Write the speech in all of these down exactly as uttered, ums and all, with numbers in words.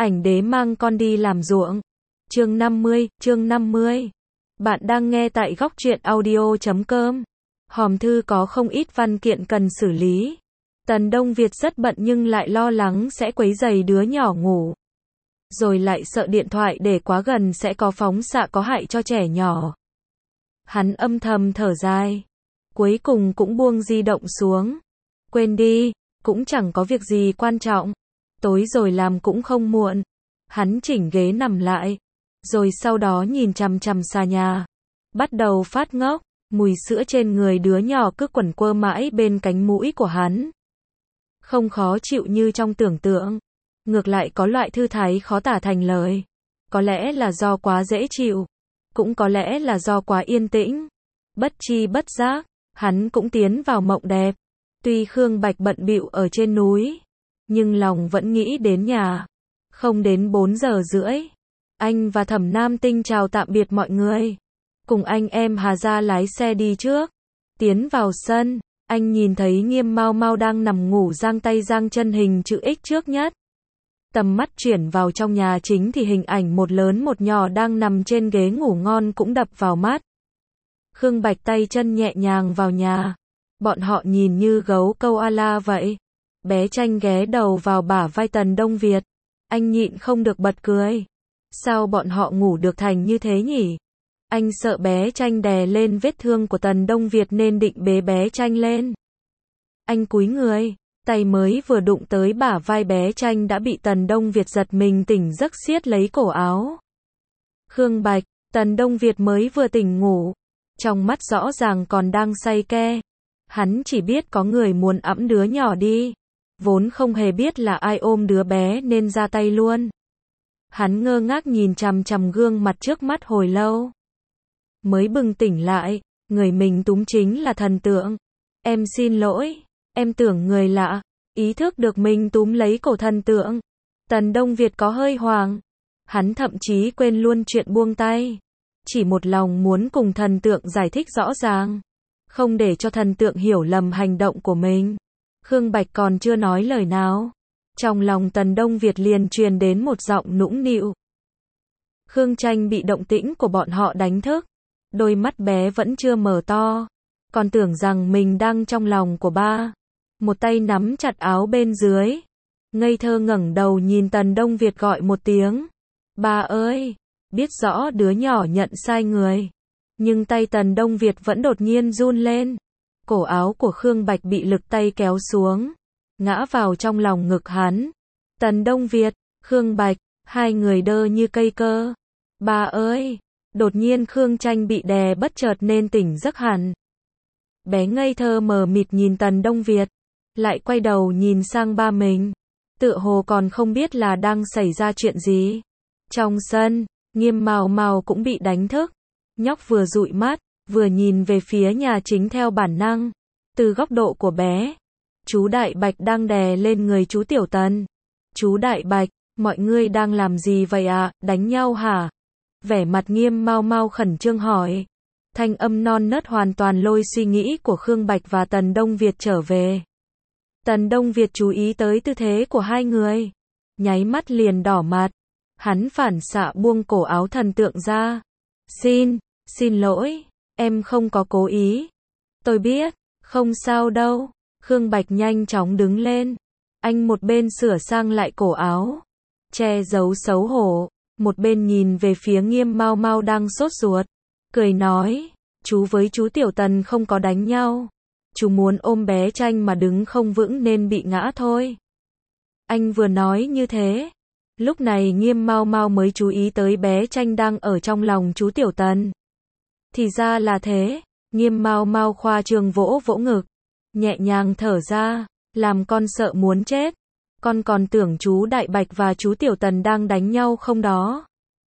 Ảnh đế mang con đi làm ruộng. Chương năm mươi, chương năm mươi. Bạn đang nghe tại góc truyện audio chấm com. Hòm thư có không ít văn kiện cần xử lý. Tần Đông Việt rất bận nhưng lại lo lắng sẽ quấy rầy đứa nhỏ ngủ. Rồi lại sợ điện thoại để quá gần sẽ có phóng xạ có hại cho trẻ nhỏ. Hắn âm thầm thở dài. Cuối cùng cũng buông di động xuống. Quên đi, cũng chẳng có việc gì quan trọng. Tối rồi làm cũng không muộn. Hắn chỉnh ghế nằm lại. Rồi sau đó nhìn chằm chằm xà nhà. Bắt đầu phát ngốc. Mùi sữa trên người đứa nhỏ cứ quẩn quơ mãi bên cánh mũi của hắn. Không khó chịu như trong tưởng tượng. Ngược lại có loại thư thái khó tả thành lời. Có lẽ là do quá dễ chịu. Cũng có lẽ là do quá yên tĩnh. Bất chi bất giác, hắn cũng tiến vào mộng đẹp. Tuy Khương Bạch bận bịu ở trên núi, nhưng lòng vẫn nghĩ đến nhà. Không đến bốn giờ rưỡi, anh và Thẩm Nam Tinh chào tạm biệt mọi người. Cùng anh em Hà Gia lái xe đi trước. Tiến vào sân, anh nhìn thấy Nghiêm Mau Mau đang nằm ngủ giang tay giang chân hình chữ X trước nhất. Tầm mắt chuyển vào trong nhà chính thì hình ảnh một lớn một nhỏ đang nằm trên ghế ngủ ngon cũng đập vào mắt. Khương Bạch tay chân nhẹ nhàng vào nhà. Bọn họ nhìn như gấu câu ala vậy. Bé Tranh ghé đầu vào bả vai Tần Đông Việt. Anh nhịn không được bật cười. Sao bọn họ ngủ được thành như thế nhỉ? Anh sợ bé Tranh đè lên vết thương của Tần Đông Việt nên định bế bé Tranh lên. Anh cúi người, tay mới vừa đụng tới bả vai bé Tranh đã bị Tần Đông Việt giật mình tỉnh giấc siết lấy cổ áo. Khương Bạch, Tần Đông Việt mới vừa tỉnh ngủ. Trong mắt rõ ràng còn đang say ke. Hắn chỉ biết có người muốn ẵm đứa nhỏ đi. Vốn không hề biết là ai ôm đứa bé nên ra tay luôn. Hắn ngơ ngác nhìn chằm chằm gương mặt trước mắt hồi lâu. Mới bừng tỉnh lại, người mình túm chính là thần tượng. Em xin lỗi, em tưởng người lạ. Ý thức được mình túm lấy cổ thần tượng. Tần Đông Việt có hơi hoảng. Hắn thậm chí quên luôn chuyện buông tay. Chỉ một lòng muốn cùng thần tượng giải thích rõ ràng. Không để cho thần tượng hiểu lầm hành động của mình. Khương Bạch còn chưa nói lời nào. Trong lòng Tần Đông Việt liền truyền đến một giọng nũng nịu. Khương Tranh bị động tĩnh của bọn họ đánh thức. Đôi mắt bé vẫn chưa mở to. Còn tưởng rằng mình đang trong lòng của ba. Một tay nắm chặt áo bên dưới. Ngây thơ ngẩng đầu nhìn Tần Đông Việt gọi một tiếng. Ba ơi! Biết rõ đứa nhỏ nhận sai người. Nhưng tay Tần Đông Việt vẫn đột nhiên run lên. Cổ áo của Khương Bạch bị lực tay kéo xuống. Ngã vào trong lòng ngực hắn. Tần Đông Việt, Khương Bạch, hai người đơ như cây cơ. Ba ơi! Đột nhiên Khương Tranh bị đè bất chợt nên tỉnh giấc hẳn. Bé ngây thơ mờ mịt nhìn Tần Đông Việt. Lại quay đầu nhìn sang ba mình. Tựa hồ còn không biết là đang xảy ra chuyện gì. Trong sân, Nghiêm Mào Mào cũng bị đánh thức. Nhóc vừa dụi mắt, vừa nhìn về phía nhà chính theo bản năng. Từ góc độ của bé, chú Đại Bạch đang đè lên người chú Tiểu Tần. Chú Đại Bạch, mọi người đang làm gì vậy ạ, à? Đánh nhau hả? Vẻ mặt Nghiêm Mau Mau khẩn trương hỏi. Thanh âm non nớt hoàn toàn lôi suy nghĩ của Khương Bạch và Tần Đông Việt trở về. Tần Đông Việt chú ý tới tư thế của hai người. Nháy mắt liền đỏ mặt. Hắn phản xạ buông cổ áo thần tượng ra. Xin, xin lỗi, em không có cố ý. Tôi biết, không sao đâu. Khương Bạch nhanh chóng đứng lên. Anh một bên sửa sang lại cổ áo, che giấu xấu hổ, một bên nhìn về phía Nghiêm Mau Mau đang sốt ruột. Cười nói, chú với chú Tiểu Tần không có đánh nhau. Chú muốn ôm bé Tranh mà đứng không vững nên bị ngã thôi. Anh vừa nói như thế. Lúc này Nghiêm Mau Mau mới chú ý tới bé Tranh đang ở trong lòng chú Tiểu Tần. Thì ra là thế. Nghiêm Mau Mau khoa trương vỗ vỗ ngực. Nhẹ nhàng thở ra. Làm con sợ muốn chết. Con còn tưởng chú Đại Bạch và chú Tiểu Tần đang đánh nhau không đó.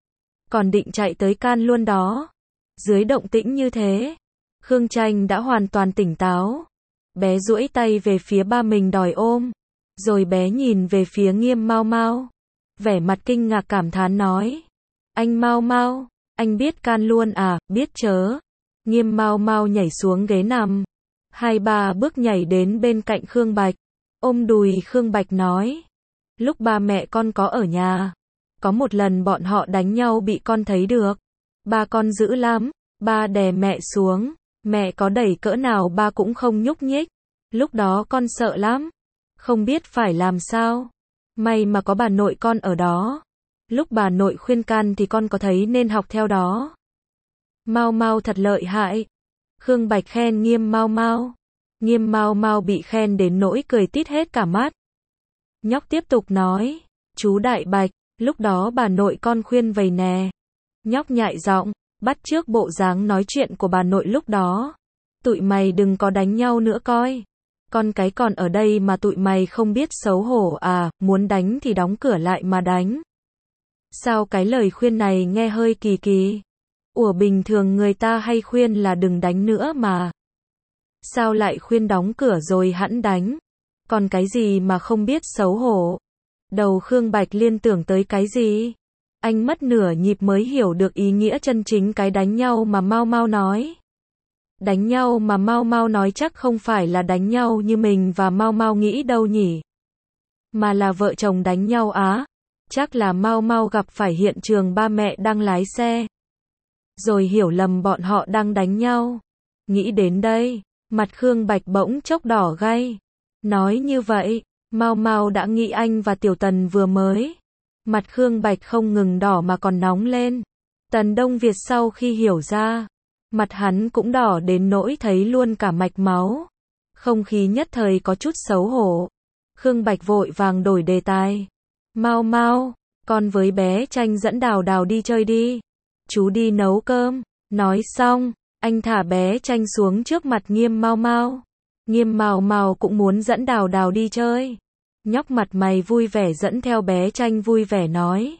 Còn định chạy tới can luôn đó. Dưới động tĩnh như thế, Khương Tranh đã hoàn toàn tỉnh táo. Bé duỗi tay về phía ba mình đòi ôm. Rồi bé nhìn về phía Nghiêm Mau Mau. Vẻ mặt kinh ngạc cảm thán nói. Anh Mau Mau, anh biết can luôn à, biết chớ. Nghiêm Mau Mau nhảy xuống ghế nằm. Hai ba bước nhảy đến bên cạnh Khương Bạch. Ôm đùi Khương Bạch nói. Lúc ba mẹ con có ở nhà, Có một lần bọn họ đánh nhau bị con thấy được. Ba con dữ lắm, ba đè mẹ xuống, mẹ có đẩy cỡ nào ba cũng không nhúc nhích. Lúc đó con sợ lắm, không biết phải làm sao. May mà có bà nội con ở đó. Lúc bà nội khuyên can thì con có thấy nên học theo đó. Mau Mau thật lợi hại. Khương Bạch khen Nghiêm Mau Mau. Nghiêm Mau Mau bị khen đến nỗi cười tít hết cả mắt. Nhóc tiếp tục nói, chú Đại Bạch, lúc đó bà nội con khuyên vầy nè. Nhóc nhại giọng, bắt chước bộ dáng nói chuyện của bà nội lúc đó. Tụi mày đừng có đánh nhau nữa coi. Con cái còn ở đây mà tụi mày không biết xấu hổ à, muốn đánh thì đóng cửa lại mà đánh. Sao cái lời khuyên này nghe hơi kỳ kỳ? Ủa bình thường người ta hay khuyên là đừng đánh nữa mà. Sao lại khuyên đóng cửa rồi hẵng đánh? Còn cái gì mà không biết xấu hổ? Đầu Khương Bạch liên tưởng tới cái gì? Anh mất nửa nhịp mới hiểu được ý nghĩa chân chính cái đánh nhau mà Mau Mau nói. Đánh nhau mà Mau Mau nói chắc không phải là đánh nhau như mình và Mau Mau nghĩ đâu nhỉ? Mà là vợ chồng đánh nhau á? Chắc là Mau Mau gặp phải hiện trường ba mẹ đang lái xe. Rồi hiểu lầm bọn họ đang đánh nhau. Nghĩ đến đây, mặt Khương Bạch bỗng chốc đỏ gay. Nói như vậy, Mau Mau đã nghĩ anh và Tiểu Tần vừa mới. Mặt Khương Bạch không ngừng đỏ mà còn nóng lên. Tần Đông Việt sau khi hiểu ra, mặt hắn cũng đỏ đến nỗi thấy luôn cả mạch máu. Không khí nhất thời có chút xấu hổ. Khương Bạch vội vàng đổi đề tài. Mau Mau, con với bé Tranh dẫn Đào Đào đi chơi đi. Chú đi nấu cơm. Nói xong, anh thả bé Tranh xuống trước mặt Nghiêm Mau Mau. Nghiêm Mau Mau cũng muốn dẫn Đào Đào đi chơi. Nhóc mặt mày vui vẻ dẫn theo bé Tranh vui vẻ nói.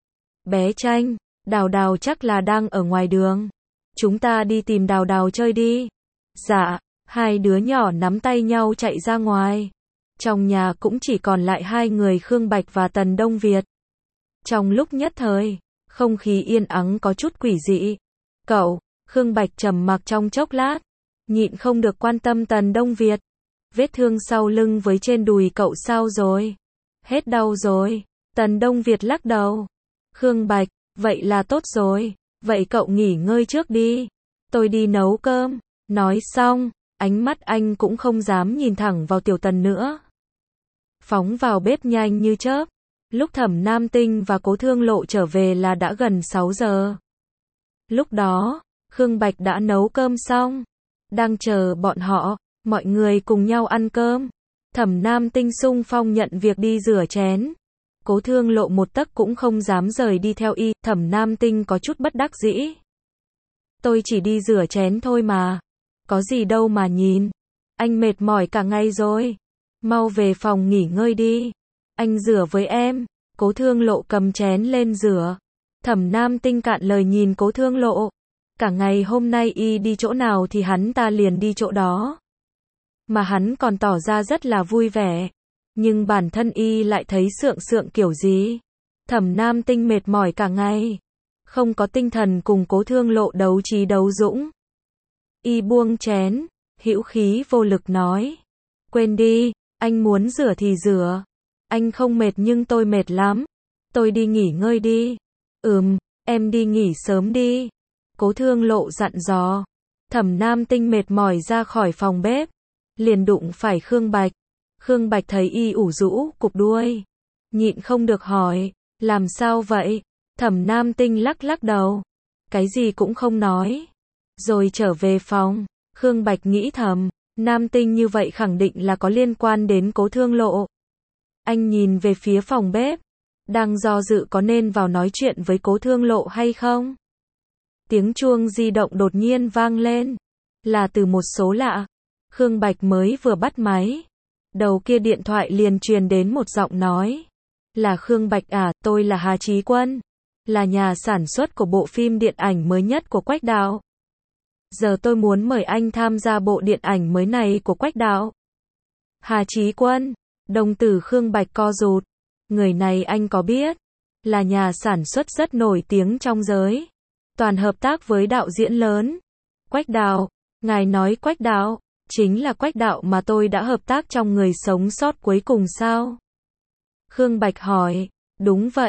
Bé Tranh, Đào Đào chắc là đang ở ngoài đường. Chúng ta đi tìm Đào Đào chơi đi. Dạ, hai đứa nhỏ nắm tay nhau chạy ra ngoài. Trong nhà cũng chỉ còn lại hai người Khương Bạch và Tần Đông Việt. Trong lúc nhất thời, không khí yên ắng có chút quỷ dị. Cậu, Khương Bạch trầm mặc trong chốc lát, nhịn không được quan tâm Tần Đông Việt. Vết thương sau lưng với trên đùi cậu sao rồi? Hết đau rồi. Tần Đông Việt lắc đầu. Khương Bạch, vậy là tốt rồi. Vậy cậu nghỉ ngơi trước đi. Tôi đi nấu cơm. Nói xong, ánh mắt anh cũng không dám nhìn thẳng vào Tiểu Tần nữa. Phóng vào bếp nhanh như chớp. Lúc Thẩm Nam Tinh và Cố Thương Lộ trở về là đã gần sáu giờ. Lúc đó, Khương Bạch đã nấu cơm xong. Đang chờ bọn họ, mọi người cùng nhau ăn cơm. Thẩm Nam Tinh xung phong nhận việc đi rửa chén. Cố Thương Lộ một tấc cũng không dám rời đi theo y. Thẩm Nam Tinh có chút bất đắc dĩ. Tôi chỉ đi rửa chén thôi mà. Có gì đâu mà nhìn. Anh mệt mỏi cả ngày rồi. Mau về phòng nghỉ ngơi đi. Anh rửa với em. Cố Thương Lộ cầm chén lên rửa. Thẩm Nam Tinh cạn lời nhìn Cố Thương Lộ. Cả ngày hôm nay y đi chỗ nào thì hắn ta liền đi chỗ đó. Mà hắn còn tỏ ra rất là vui vẻ. Nhưng bản thân y lại thấy sượng sượng kiểu gì. Thẩm Nam Tinh mệt mỏi cả ngày. Không có tinh thần cùng Cố Thương Lộ đấu trí đấu dũng. Y buông chén, hữu khí vô lực nói. Quên đi, anh muốn rửa thì rửa. Anh không mệt nhưng tôi mệt lắm. Tôi đi nghỉ ngơi đi. Ừm, em đi nghỉ sớm đi. Cố Thương Lộ dặn dò. Thẩm Nam Tinh mệt mỏi ra khỏi phòng bếp. Liền đụng phải Khương Bạch. Khương Bạch thấy y ủ rũ cục đuôi. Nhịn không được hỏi. Làm sao vậy? Thẩm Nam Tinh lắc lắc đầu. Cái gì cũng không nói. Rồi trở về phòng. Khương Bạch nghĩ thầm. Nam Tinh như vậy khẳng định là có liên quan đến Cố Thương Lộ. Anh nhìn về phía phòng bếp. Đang do dự có nên vào nói chuyện với Cố Thương Lộ hay không. Tiếng chuông di động đột nhiên vang lên. Là từ một số lạ. Khương Bạch mới vừa bắt máy. Đầu kia điện thoại liền truyền đến một giọng nói. Là Khương Bạch à, tôi là Hà Chí Quân. Là nhà sản xuất của bộ phim điện ảnh mới nhất của Quách Đạo. Giờ tôi muốn mời anh tham gia bộ điện ảnh mới này của Quách Đạo. Hà Chí Quân. Đồng tử Khương Bạch co rụt. Người này anh có biết. Là nhà sản xuất rất nổi tiếng trong giới. Toàn hợp tác với đạo diễn lớn. Quách Đạo. Ngài nói Quách Đạo. Chính là Quách Đạo mà tôi đã hợp tác trong Người Sống Sót Cuối Cùng sao? Khương Bạch hỏi. Đúng vậy.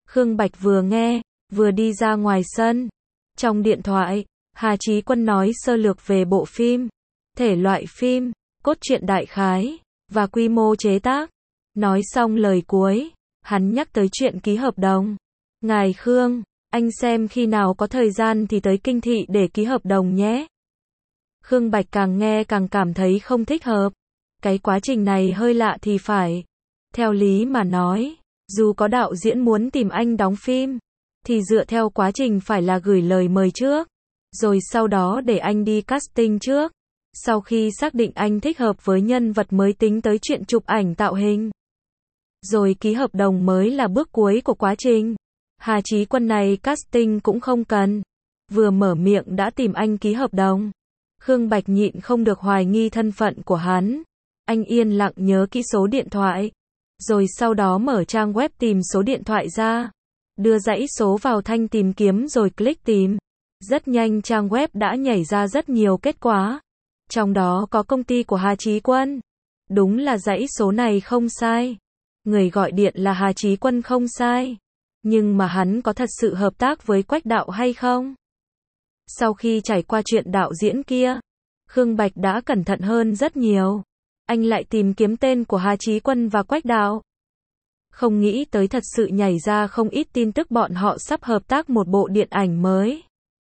Khương Bạch vừa nghe, vừa đi ra ngoài sân. Trong điện thoại, Hà Chí Quân nói sơ lược về bộ phim, thể loại phim, cốt truyện đại khái, và quy mô chế tác. Nói xong lời cuối, hắn nhắc tới chuyện ký hợp đồng. Ngài Khương, anh xem khi nào có thời gian thì tới Kinh Thị để ký hợp đồng nhé. Khương Bạch càng nghe càng cảm thấy không thích hợp. Cái quá trình này hơi lạ thì phải. Theo lý mà nói, dù có đạo diễn muốn tìm anh đóng phim, thì dựa theo quá trình phải là gửi lời mời trước, rồi sau đó để anh đi casting trước. Sau khi xác định anh thích hợp với nhân vật mới tính tới chuyện chụp ảnh tạo hình. Rồi ký hợp đồng mới là bước cuối của quá trình. Hà Chí Quân này casting cũng không cần. Vừa mở miệng đã tìm anh ký hợp đồng. Khương Bạch nhịn không được hoài nghi thân phận của hắn. Anh yên lặng nhớ kỹ số điện thoại. Rồi sau đó mở trang web tìm số điện thoại ra. Đưa dãy số vào thanh tìm kiếm rồi click tìm. Rất nhanh trang web đã nhảy ra rất nhiều kết quả. Trong đó có công ty của Hà Chí Quân. Đúng là dãy số này không sai. Người gọi điện là Hà Chí Quân không sai. Nhưng mà hắn có thật sự hợp tác với Quách Đạo hay không? Sau khi trải qua chuyện đạo diễn kia, Khương Bạch đã cẩn thận hơn rất nhiều. Anh lại tìm kiếm tên của Hà Chí Quân và Quách Đạo. Không nghĩ tới thật sự nhảy ra không ít tin tức bọn họ sắp hợp tác một bộ điện ảnh mới.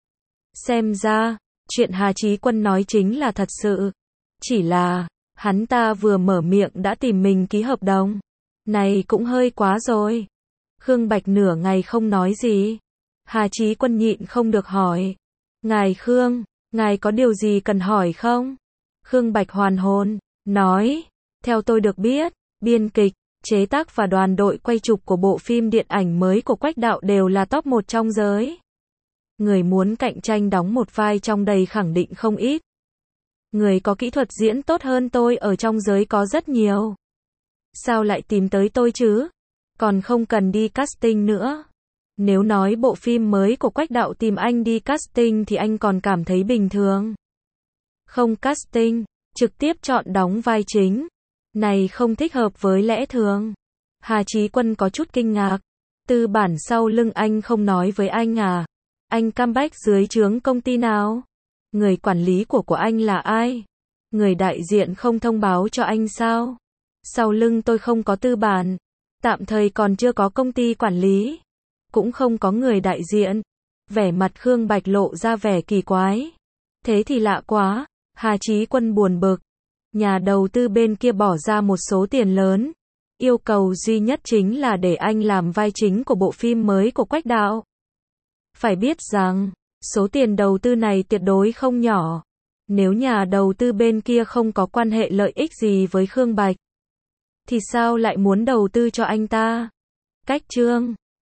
Xem ra, chuyện Hà Chí Quân nói chính là thật sự. Chỉ là, hắn ta vừa mở miệng đã tìm mình ký hợp đồng. Này cũng hơi quá rồi. Khương Bạch nửa ngày không nói gì. Hà Chí Quân nhịn không được hỏi. Ngài Khương, ngài có điều gì cần hỏi không? Khương Bạch hoàn hồn, nói. Theo tôi được biết, biên kịch, chế tác và đoàn đội quay chụp của bộ phim điện ảnh mới của Quách Đạo đều là top một trong giới. Người muốn cạnh tranh đóng một vai trong đây khẳng định không ít. Người có kỹ thuật diễn tốt hơn tôi ở trong giới có rất nhiều. Sao lại tìm tới tôi chứ? Còn không cần đi casting nữa. Nếu nói bộ phim mới của Quách Đạo tìm anh đi casting thì anh còn cảm thấy bình thường. Không casting, trực tiếp chọn đóng vai chính. Này không thích hợp với lẽ thường. Hà Chí Quân có chút kinh ngạc. Tư bản sau lưng anh không nói với anh à? Anh comeback dưới trướng công ty nào? Người quản lý của của anh là ai? Người đại diện không thông báo cho anh sao? Sau lưng tôi không có tư bản. Tạm thời còn chưa có công ty quản lý. Cũng không có người đại diện. Vẻ mặt Khương Bạch lộ ra vẻ kỳ quái. Thế thì lạ quá. Hà Chí Quân buồn bực. Nhà đầu tư bên kia bỏ ra một số tiền lớn. Yêu cầu duy nhất chính là để anh làm vai chính của bộ phim mới của Quách Đạo. Phải biết rằng, số tiền đầu tư này tuyệt đối không nhỏ. Nếu nhà đầu tư bên kia không có quan hệ lợi ích gì với Khương Bạch, thì sao lại muốn đầu tư cho anh ta? Cách chương